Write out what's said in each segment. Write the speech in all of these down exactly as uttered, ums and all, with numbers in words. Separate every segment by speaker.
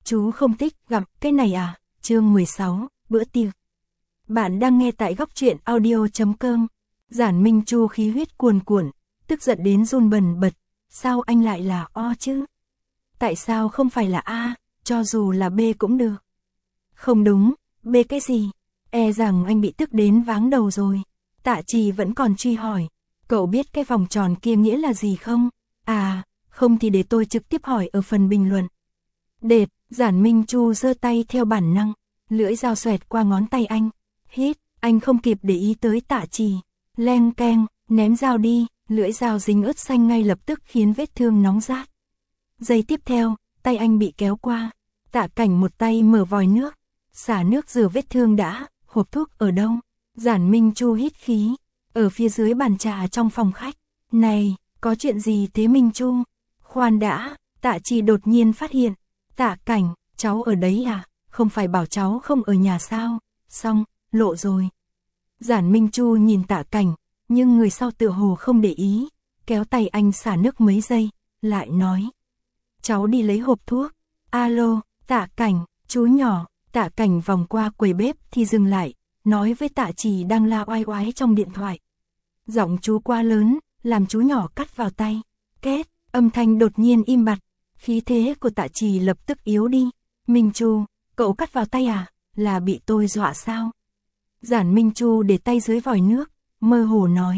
Speaker 1: Chú không thích gặm cái này à? Chương mười sáu, bữa tiệc. Bạn đang nghe tại góc truyện audio chấm com. Giản Minh Chu khí huyết cuồn cuộn, tức giận đến run bần bật. Sao anh lại là O chứ? Tại sao không phải là A, cho dù là B cũng được? Không đúng, B cái gì? E rằng anh bị tức đến váng đầu rồi. Tạ Trì vẫn còn truy hỏi. Cậu biết cái vòng tròn kia nghĩa là gì không? À, không thì để tôi trực tiếp hỏi ở phần bình luận. Đệt, Giản Minh Chu giơ tay theo bản năng, lưỡi dao xoẹt qua ngón tay anh. Hít, anh không kịp để ý tới Tạ Trì. Leng keng, ném dao đi, lưỡi dao dính ớt xanh ngay lập tức khiến vết thương nóng rát. Giây tiếp theo, tay anh bị kéo qua. Tạ Cảnh một tay mở vòi nước, xả nước rửa vết thương đã. Hộp thuốc ở đâu? Giản Minh Chu hít khí. Ở phía dưới bàn trà trong phòng khách. Này, có chuyện gì thế Minh Chu? Khoan đã, Tạ Trì đột nhiên phát hiện. Tạ Cảnh, cháu ở đấy à? Không phải bảo cháu không ở nhà sao? Xong, lộ rồi. Giản Minh Chu nhìn Tạ Cảnh, nhưng người sau tựa hồ không để ý, kéo tay anh xả nước mấy giây, lại nói. Cháu đi lấy hộp thuốc. Alo, Tạ Cảnh, chú nhỏ. Tạ Cảnh vòng qua quầy bếp thì dừng lại, nói với Tạ Trì đang la oai oái trong điện thoại. Giọng chú quá lớn, làm chú nhỏ cắt vào tay. Két, âm thanh đột nhiên im bặt, khí thế của Tạ Trì lập tức yếu đi. Minh Chu, cậu cắt vào tay à? Là bị tôi dọa sao? Giản Minh Chu để tay dưới vòi nước, mơ hồ nói.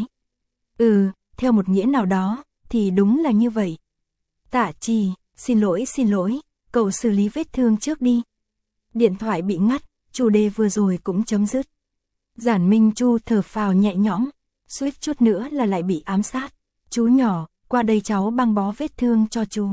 Speaker 1: Ừ, theo một nghĩa nào đó, thì đúng là như vậy. Tạ Trì, xin lỗi xin lỗi, cậu xử lý vết thương trước đi. Điện thoại bị ngắt, chủ đề vừa rồi cũng chấm dứt. Giản Minh Chu thở phào nhẹ nhõm, suýt chút nữa là lại bị ám sát. Chú nhỏ, qua đây cháu băng bó vết thương cho chú.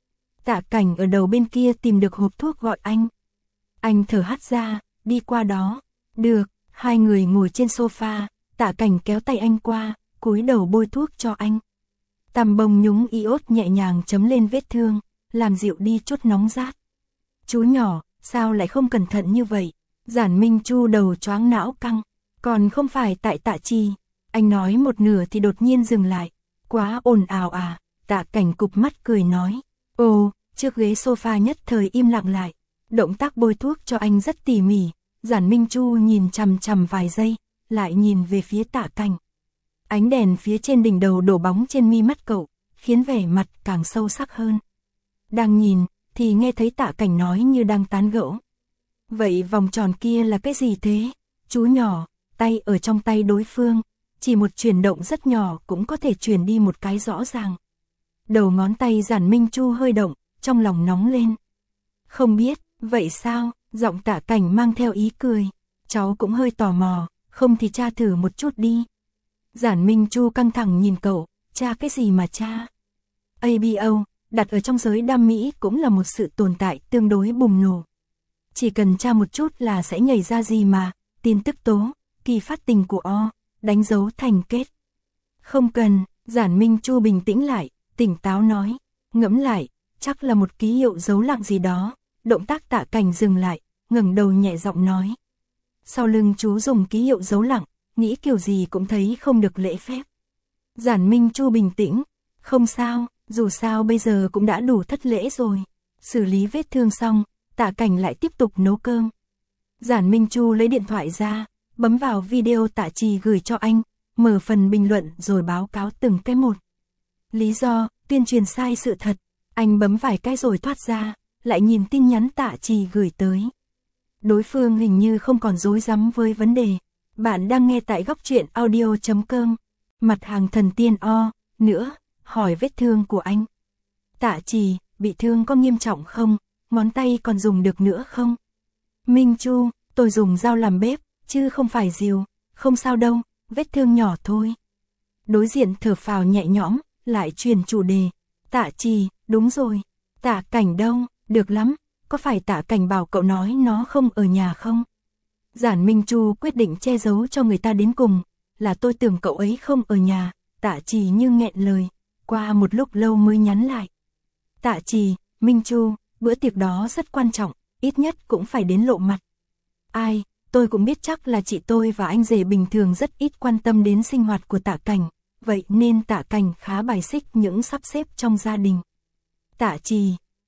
Speaker 1: Tạ Cảnh ở đầu bên kia tìm được hộp thuốc gọi anh. Anh thở hắt ra, đi qua đó. Được, hai người ngồi trên sofa, Tạ Cảnh kéo tay anh qua, cúi đầu bôi thuốc cho anh. Tằm bông nhúng iốt nhẹ nhàng chấm lên vết thương, làm dịu đi chút nóng rát. Chú nhỏ, sao lại không cẩn thận như vậy? Giản Minh Chu đầu choáng não căng. Còn không phải tại Tạ Trì. Anh nói một nửa thì đột nhiên dừng lại. Quá ồn ào à? Tạ Cảnh cụp mắt cười nói. Ồ, chiếc ghế sofa nhất thời im lặng lại. Động tác bôi thuốc cho anh rất tỉ mỉ. Giản Minh Chu nhìn chằm chằm vài giây, lại nhìn về phía Tạ Cảnh. Ánh đèn phía trên đỉnh đầu đổ bóng trên mi mắt cậu, khiến vẻ mặt càng sâu sắc hơn. Đang nhìn, thì nghe thấy Tạ Cảnh nói như đang tán gẫu. Vậy vòng tròn kia là cái gì thế? Chú nhỏ, tay ở trong tay đối phương, chỉ một chuyển động rất nhỏ cũng có thể chuyển đi một cái rõ ràng. Đầu ngón tay Giản Minh Chu hơi động, trong lòng nóng lên. Không biết, vậy sao? Giọng Tạ Cảnh mang theo ý cười. Cháu cũng hơi tò mò, không thì tra thử một chút đi. Giản Minh Chu căng thẳng nhìn cậu, tra cái gì mà tra? a bê o, đặt ở trong giới đam mỹ cũng là một sự tồn tại tương đối bùng nổ. Chỉ cần tra một chút là sẽ nhảy ra gì mà, tin tức tố, kỳ phát tình của O, đánh dấu thành kết. Không cần, Giản Minh Chu bình tĩnh lại, tỉnh táo nói, ngẫm lại, chắc là một ký hiệu dấu lặng gì đó. Động tác Tạ Cảnh dừng lại, ngẩng đầu nhẹ giọng nói. Sau lưng chú dùng ký hiệu dấu lặng, nghĩ kiểu gì cũng thấy không được lễ phép. Giản Minh Chu bình tĩnh, không sao, dù sao bây giờ cũng đã đủ thất lễ rồi. Xử lý vết thương xong, Tạ Cảnh lại tiếp tục nấu cơm. Giản Minh Chu lấy điện thoại ra, bấm vào video Tạ Trì gửi cho anh, mở phần bình luận rồi báo cáo từng cái một. Lý do, tuyên truyền sai sự thật, anh bấm vài cái rồi thoát ra, lại nhìn tin nhắn Tạ Trì gửi tới. Đối phương hình như không còn rối rắm với vấn đề. Bạn đang nghe tại góc truyện audio chấm com. Mặt hàng thần tiên O, nữa, hỏi vết thương của anh. Tạ Trì, bị thương có nghiêm trọng không? Ngón tay còn dùng được nữa không? Minh Chu, tôi dùng dao làm bếp, chứ không phải rìu, không sao đâu, vết thương nhỏ thôi. Đối diện thở phào nhẹ nhõm, lại truyền chủ đề. Tạ Trì, đúng rồi. Tạ Cảnh đâu? Được lắm, có phải Tạ Cảnh bảo cậu nói nó không ở nhà không? Giản Minh Chu quyết định che giấu cho người ta đến cùng, là tôi tưởng cậu ấy không ở nhà. Tạ Trì như nghẹn lời, qua một lúc lâu mới nhắn lại. Tạ Trì, Minh Chu, bữa tiệc đó rất quan trọng, ít nhất cũng phải đến lộ mặt. Ai, tôi cũng biết chắc là chị tôi và anh rể bình thường rất ít quan tâm đến sinh hoạt của Tạ Cảnh, vậy nên Tạ Cảnh khá bài xích những sắp xếp trong gia đình. Tạ Trì,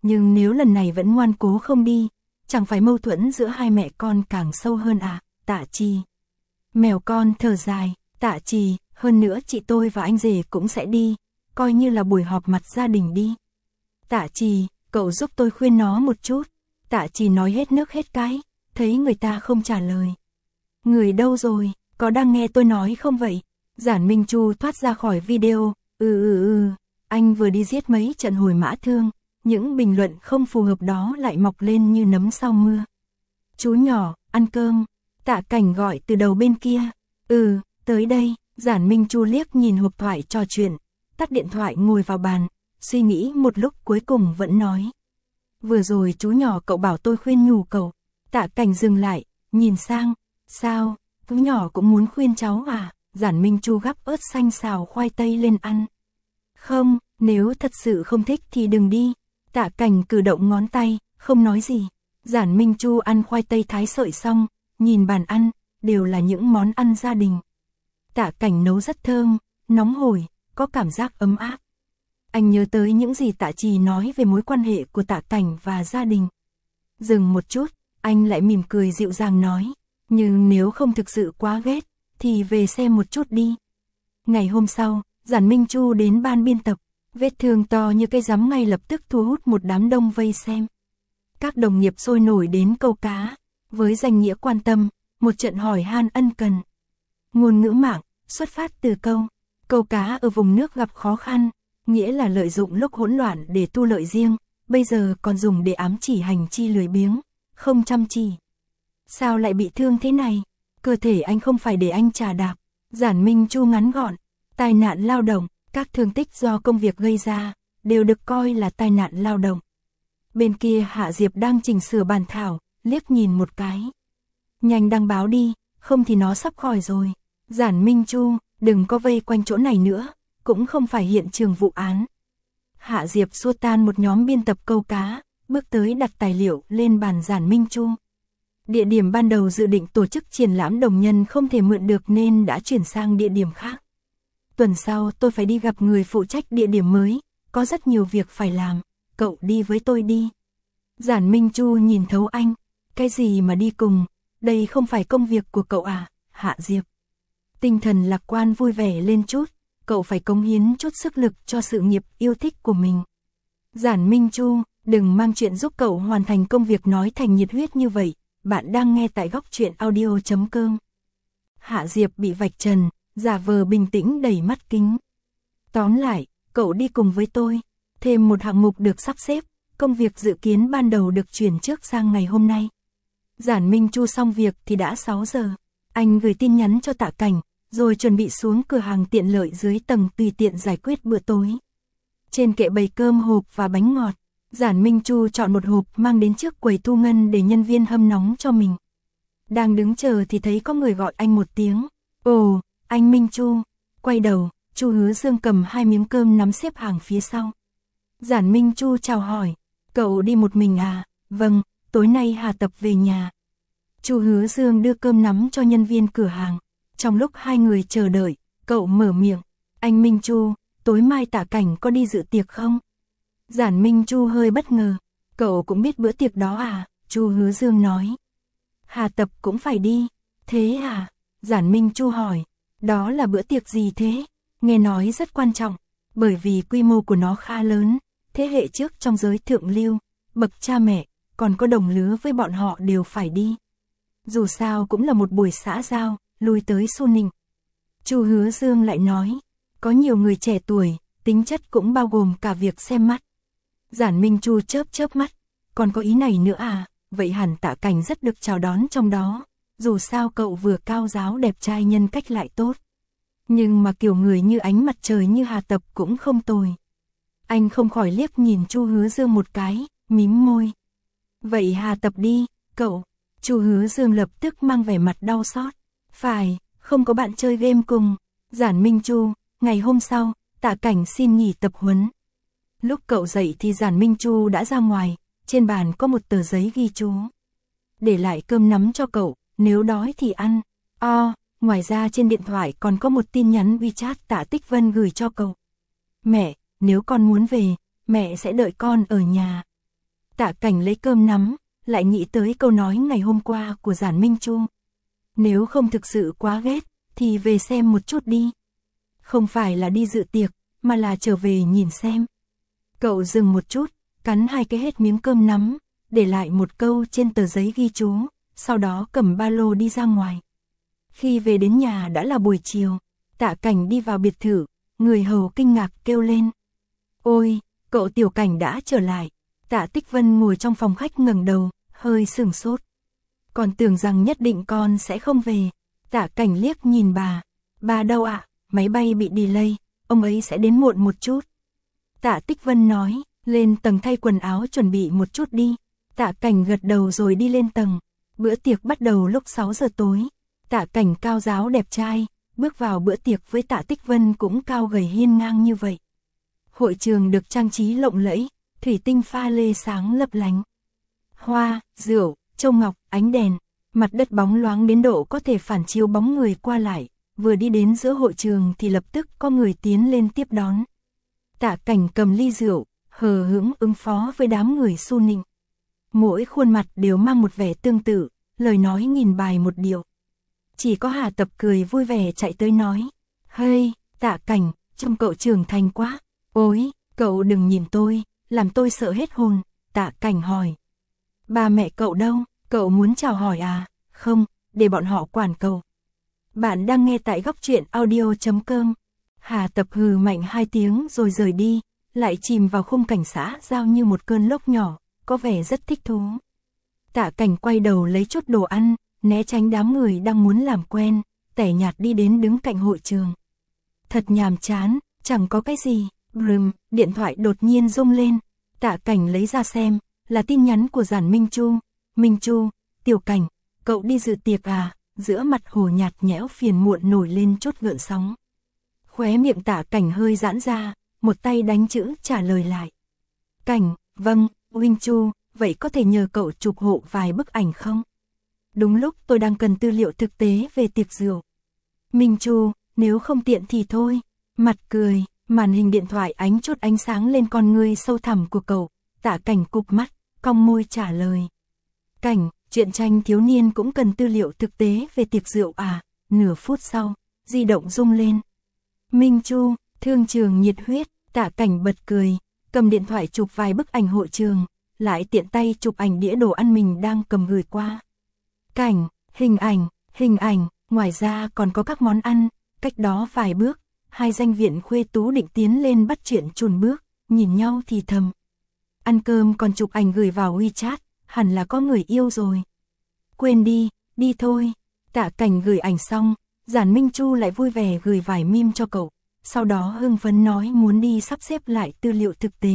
Speaker 1: nhưng nếu lần này vẫn ngoan cố không đi, chẳng phải mâu thuẫn giữa hai mẹ con càng sâu hơn à, Tạ Trì. Mèo con thở dài, Tạ Trì, hơn nữa chị tôi và anh rể cũng sẽ đi, coi như là buổi họp mặt gia đình đi. Tạ Trì, cậu giúp tôi khuyên nó một chút. Tạ Trì nói hết nước hết cái, thấy người ta không trả lời. Người đâu rồi, có đang nghe tôi nói không vậy? Giản Minh Chu thoát ra khỏi video, ừ ừ ừ, anh vừa đi giết mấy trận hồi mã thương, những bình luận không phù hợp đó lại mọc lên như nấm sau mưa. Chú nhỏ, ăn cơm, Tạ Cảnh gọi từ đầu bên kia, ừ, tới đây, Giản Minh Chu liếc nhìn hộp thoại trò chuyện, tắt điện thoại ngồi vào bàn, suy nghĩ một lúc cuối cùng vẫn nói. Vừa rồi chú nhỏ cậu bảo tôi khuyên nhủ cậu. Tạ Cảnh dừng lại, nhìn sang, sao, chú nhỏ cũng muốn khuyên cháu à? Giản Minh Chu gắp ớt xanh xào khoai tây lên ăn. Không, nếu thật sự không thích thì đừng đi. Tạ Cảnh cử động ngón tay, không nói gì. Giản Minh Chu ăn khoai tây thái sợi xong, nhìn bàn ăn, đều là những món ăn gia đình. Tạ Cảnh nấu rất thơm, nóng hổi, có cảm giác ấm áp. Anh nhớ tới những gì Tạ Trì nói về mối quan hệ của Tạ Cảnh và gia đình. Dừng một chút, anh lại mỉm cười dịu dàng nói, nhưng nếu không thực sự quá ghét, thì về xem một chút đi. Ngày hôm sau, Giản Minh Chu đến ban biên tập, vết thương to như cây rắm ngay lập tức thu hút một đám đông vây xem. Các đồng nghiệp sôi nổi đến câu cá, với danh nghĩa quan tâm, một trận hỏi han ân cần. Ngôn ngữ mạng, xuất phát từ câu, câu cá ở vùng nước gặp khó khăn, nghĩa là lợi dụng lúc hỗn loạn để tu lợi riêng, bây giờ còn dùng để ám chỉ hành chi lười biếng, không chăm chỉ. Sao lại bị thương thế này? Cơ thể anh không phải để anh chà đạp. Giản Minh Chu ngắn gọn, tai nạn lao động, các thương tích do công việc gây ra, đều được coi là tai nạn lao động. Bên kia Hạ Diệp đang chỉnh sửa bàn thảo, liếc nhìn một cái. Nhanh đăng báo đi, không thì nó sắp khỏi rồi. Giản Minh Chu, đừng có vây quanh chỗ này nữa, cũng không phải hiện trường vụ án. Hạ Diệp xua tan một nhóm biên tập câu cá, bước tới đặt tài liệu lên bàn Giản Minh Chu. Địa điểm ban đầu dự định tổ chức triển lãm đồng nhân không thể mượn được nên đã chuyển sang địa điểm khác. Tuần sau tôi phải đi gặp người phụ trách địa điểm mới, có rất nhiều việc phải làm, cậu đi với tôi đi. Giản Minh Chu nhìn thấu anh, cái gì mà đi cùng, đây không phải công việc của cậu à, Hạ Diệp. Tinh thần lạc quan vui vẻ lên chút, cậu phải cống hiến chút sức lực cho sự nghiệp yêu thích của mình. Giản Minh Chu, đừng mang chuyện giúp cậu hoàn thành công việc nói thành nhiệt huyết như vậy, bạn đang nghe tại góc truyện audio chấm com. Hạ Diệp bị vạch trần, giả vờ bình tĩnh đầy mắt kính. Tóm lại, cậu đi cùng với tôi, thêm một hạng mục được sắp xếp, công việc dự kiến ban đầu được chuyển trước sang ngày hôm nay. Giản Minh Chu xong việc thì đã sáu giờ, anh gửi tin nhắn cho Tạ Cảnh, rồi chuẩn bị xuống cửa hàng tiện lợi dưới tầng tùy tiện giải quyết bữa tối. Trên kệ bày cơm hộp và bánh ngọt, Giản Minh Chu chọn một hộp mang đến trước quầy thu ngân để nhân viên hâm nóng cho mình. Đang đứng chờ thì thấy có người gọi anh một tiếng. Ồ, anh Minh Chu. Quay đầu, Chu Hứa Dương cầm hai miếng cơm nắm xếp hàng phía sau. Giản Minh Chu chào hỏi. Cậu đi một mình à? Vâng, tối nay Hà Tập về nhà. Chu Hứa Dương đưa cơm nắm cho nhân viên cửa hàng. Trong lúc hai người chờ đợi, cậu mở miệng. Anh Minh Chu, tối mai Tạ Cảnh có đi dự tiệc không? Giản Minh Chu hơi bất ngờ. Cậu cũng biết bữa tiệc đó à? Chu Hứa Dương nói. Hà Tập cũng phải đi. Thế à? Giản Minh Chu hỏi. Đó là bữa tiệc gì thế? Nghe nói rất quan trọng, bởi vì quy mô của nó khá lớn. Thế hệ trước trong giới thượng lưu, bậc cha mẹ, còn có đồng lứa với bọn họ đều phải đi. Dù sao cũng là một buổi xã giao, lui tới xu nịnh. Chu Hứa Dương lại nói. Có nhiều người trẻ tuổi, tính chất cũng bao gồm cả việc xem mắt. Giản Minh Chu chớp chớp mắt. Còn có ý này nữa à? Vậy hẳn Tạ Cảnh rất được chào đón trong đó. Dù sao cậu vừa cao giáo đẹp trai nhân cách lại tốt. Nhưng mà kiểu người như ánh mặt trời như Hà Tập cũng không tồi. Anh không khỏi liếc nhìn Chu Hứa Dương một cái, mím môi. Vậy Hà Tập đi, cậu. Chu Hứa Dương lập tức mang vẻ mặt đau xót. Phải, không có bạn chơi game cùng. Giản Minh Chu, ngày hôm sau, Tạ Cảnh xin nghỉ tập huấn. Lúc cậu dậy thì Giản Minh Chu đã ra ngoài, trên bàn có một tờ giấy ghi chú. Để lại cơm nắm cho cậu, nếu đói thì ăn. O, ngoài ra trên điện thoại còn có một tin nhắn WeChat Tạ Tích Vân gửi cho cậu. Mẹ, nếu con muốn về, mẹ sẽ đợi con ở nhà. Tạ Cảnh lấy cơm nắm, lại nghĩ tới câu nói ngày hôm qua của Giản Minh Chu. Nếu không thực sự quá ghét, thì về xem một chút đi. Không phải là đi dự tiệc, mà là trở về nhìn xem. Cậu dừng một chút, cắn hai cái hết miếng cơm nắm, để lại một câu trên tờ giấy ghi chú, sau đó cầm ba lô đi ra ngoài. Khi về đến nhà đã là buổi chiều, Tạ Cảnh đi vào biệt thự, người hầu kinh ngạc kêu lên. Ôi, cậu Tiểu Cảnh đã trở lại. Tạ Tích Vân ngồi trong phòng khách ngẩng đầu, hơi sửng sốt. Còn tưởng rằng nhất định con sẽ không về. Tạ Cảnh liếc nhìn bà. Bà đâu ạ? À? Máy bay bị delay, ông ấy sẽ đến muộn một chút. Tạ Tích Vân nói, lên tầng thay quần áo chuẩn bị một chút đi. Tạ Cảnh gật đầu rồi đi lên tầng. Bữa tiệc bắt đầu lúc sáu giờ tối. Tạ Cảnh cao ráo đẹp trai, bước vào bữa tiệc với Tạ Tích Vân cũng cao gầy hiên ngang như vậy. Hội trường được trang trí lộng lẫy, thủy tinh pha lê sáng lấp lánh. Hoa, rượu, châu ngọc, ánh đèn, mặt đất bóng loáng đến độ có thể phản chiếu bóng người qua lại. Vừa đi đến giữa hội trường thì lập tức có người tiến lên tiếp đón. Tạ Cảnh cầm ly rượu, hờ hững ứng phó với đám người xu nịnh. Mỗi khuôn mặt đều mang một vẻ tương tự, lời nói nghìn bài một điệu. Chỉ có Hà Tập cười vui vẻ chạy tới nói. Hey, Tạ Cảnh, trông cậu trưởng thành quá. Ôi, cậu đừng nhìn tôi, làm tôi sợ hết hồn. Tạ Cảnh hỏi. Ba mẹ cậu đâu, cậu muốn chào hỏi à? Không, để bọn họ quản cậu. Bạn đang nghe tại góc truyện audio chấm com. Hà Tập hừ mạnh hai tiếng rồi rời đi, lại chìm vào khung cảnh xã giao như một cơn lốc nhỏ, có vẻ rất thích thú. Tạ Cảnh quay đầu lấy chút đồ ăn, né tránh đám người đang muốn làm quen, tẻ nhạt đi đến đứng cạnh hội trường. Thật nhàm chán, chẳng có cái gì. Rừm, điện thoại đột nhiên rung lên. Tạ Cảnh lấy ra xem, là tin nhắn của Giản Minh Chu. Minh Chu, Tiểu Cảnh, cậu đi dự tiệc à? Giữa mặt hồ nhạt nhẽo phiền muộn nổi lên chút gợn sóng. Khóe miệng Tạ Cảnh hơi giãn ra, một tay đánh chữ trả lời lại. Cảnh, vâng, Minh Chu, vậy có thể nhờ cậu chụp hộ vài bức ảnh không? Đúng lúc tôi đang cần tư liệu thực tế về tiệc rượu. Minh Chu, nếu không tiện thì thôi. Mặt cười, màn hình điện thoại ánh chút ánh sáng lên con ngươi sâu thẳm của cậu. Tạ Cảnh cụp mắt, cong môi trả lời. Cảnh, truyện tranh thiếu niên cũng cần tư liệu thực tế về tiệc rượu à? Nửa phút sau, di động rung lên. Minh Chu, thương trường nhiệt huyết. Tạ Cảnh bật cười, cầm điện thoại chụp vài bức ảnh hội trường, lại tiện tay chụp ảnh đĩa đồ ăn mình đang cầm gửi qua. Cảnh, hình ảnh, hình ảnh, ngoài ra còn có các món ăn, cách đó vài bước, hai danh viện khuê tú định tiến lên bắt chuyện chùn bước, nhìn nhau thì thầm. Ăn cơm còn chụp ảnh gửi vào WeChat, hẳn là có người yêu rồi. Quên đi, đi thôi. Tạ Cảnh gửi ảnh xong, Giản Minh Chu lại vui vẻ gửi vài meme cho cậu, sau đó hưng phấn nói muốn đi sắp xếp lại tư liệu thực tế.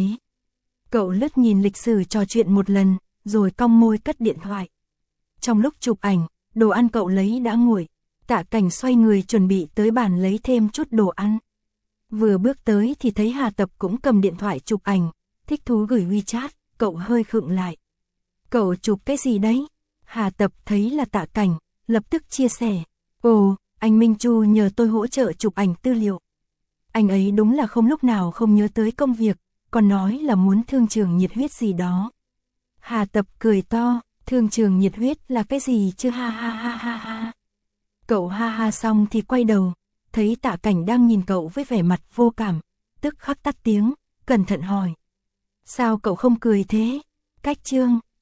Speaker 1: Cậu lướt nhìn lịch sử trò chuyện một lần, rồi cong môi cất điện thoại. Trong lúc chụp ảnh, đồ ăn cậu lấy đã nguội. Tạ Cảnh xoay người chuẩn bị tới bàn lấy thêm chút đồ ăn. Vừa bước tới thì thấy Hà Tập cũng cầm điện thoại chụp ảnh, thích thú gửi WeChat, cậu hơi khựng lại. Cậu chụp cái gì đấy? Hà Tập thấy là Tạ Cảnh, lập tức chia sẻ. Ồ, anh Minh Chu nhờ tôi hỗ trợ chụp ảnh tư liệu. Anh ấy đúng là không lúc nào không nhớ tới công việc, còn nói là muốn thương trường nhiệt huyết gì đó. Hà Tập cười to, thương trường nhiệt huyết là cái gì chứ ha ha ha ha ha. Cậu ha ha xong thì quay đầu, thấy Tạ Cảnh đang nhìn cậu với vẻ mặt vô cảm, tức khắc tắt tiếng, cẩn thận hỏi. Sao cậu không cười thế? Cách chương